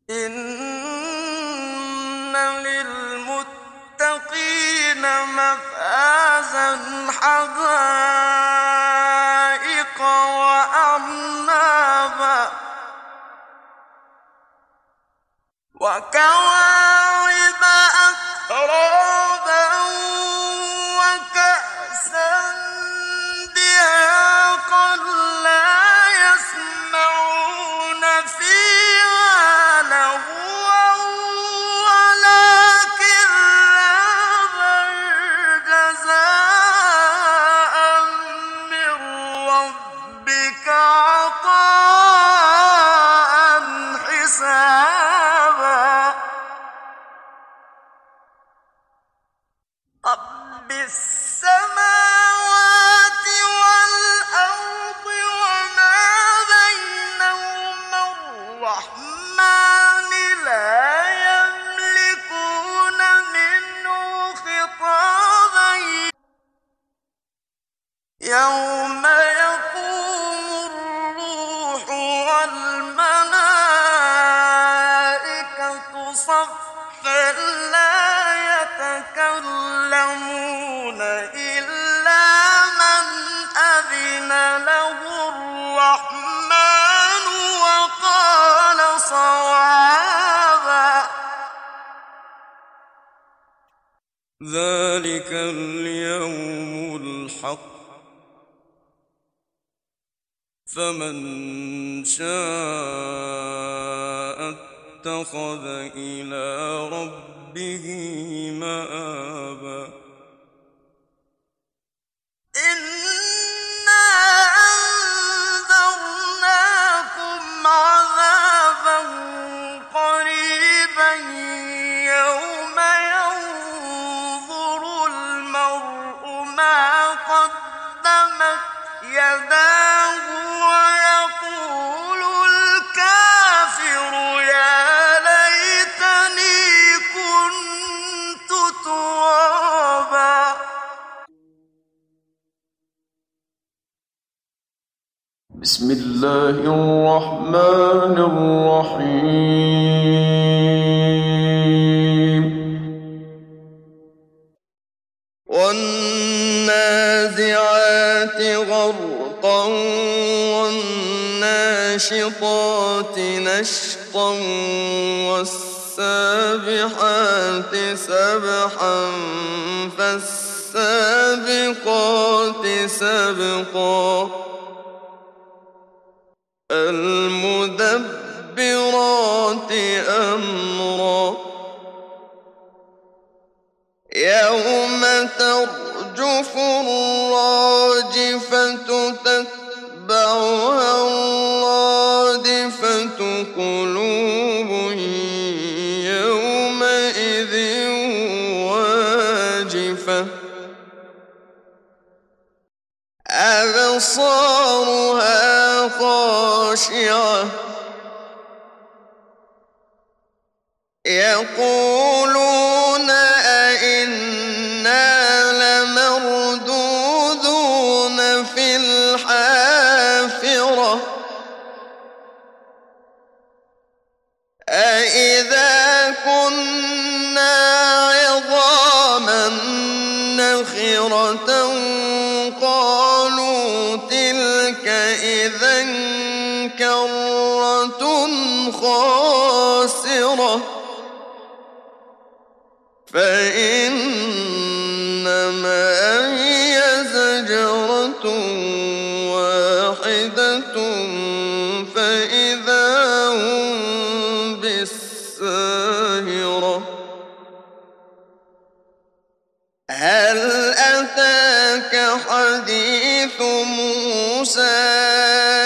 إِنَّ لِلْمُتَّقِينَ مَفَازًا حَدَائِقَ وَأَعْنَابًا وَكَوَاعِبَ أَتْرَابًا وَكَأْسًا دِهَاقًا لَّا يَسْمَعُونَ فِيهَا لَغْوًا وَلَا كِذَّابًا جَزَاءً مِّن رَّبِّكَ عَطَاءً حِسَابًا رَبِّ السَّمَاوَاتِ وَالْأَرْضِ وَمَا بَيْنَهُمَا الرَّحْمَٰنِ لَا يَمْلِكُونَ مِنْهُ خِطَابًا يَوْمَ يَقُومُ الرُّوحُ وَالْمَلَائِكَةُ صَفًّا لَّا يَتَكَلَّمُونَ إِلَّا مَنْ أَذِنَ لَهُ الرَّحْمَٰنُ وَقَالَ صَوَابًا ذَلِكَ الْيَوْمُ الْحَقُّ فَمَن شَاءَ اتَّخَذَ إِلَىٰ رَبِّهِ مَآبًا إِنَّا أَنذَرْنَاكُمْ عَذَابًا قَرِيبًا يَوْمَ يَنظُرُ الْمَرْءُ مَا قَدَّمَتْ يَدَاهُ وَيَقُولُ الْكَافِرُ يَا لَيْتَنِي كُنتُ تُرَابًا بسم الله الرحمن الرحيم والنازعات غرقا والناشطات نشطا والسابحات سبحا فالسابقات سبقا المدبرات أمرا يوم ترجف الراجفة تتبعها الرادفة قلوب يومئذ واجفة أبصارها خاشعة يقولون أئنا لمردودون في الحافرة أئذا كنا عظاما نخرة قالوا تلك إذا كرة خاسرة فإنما هي زجرة واحدة فإذا هم بالساهرة هل أتاك حديث موسى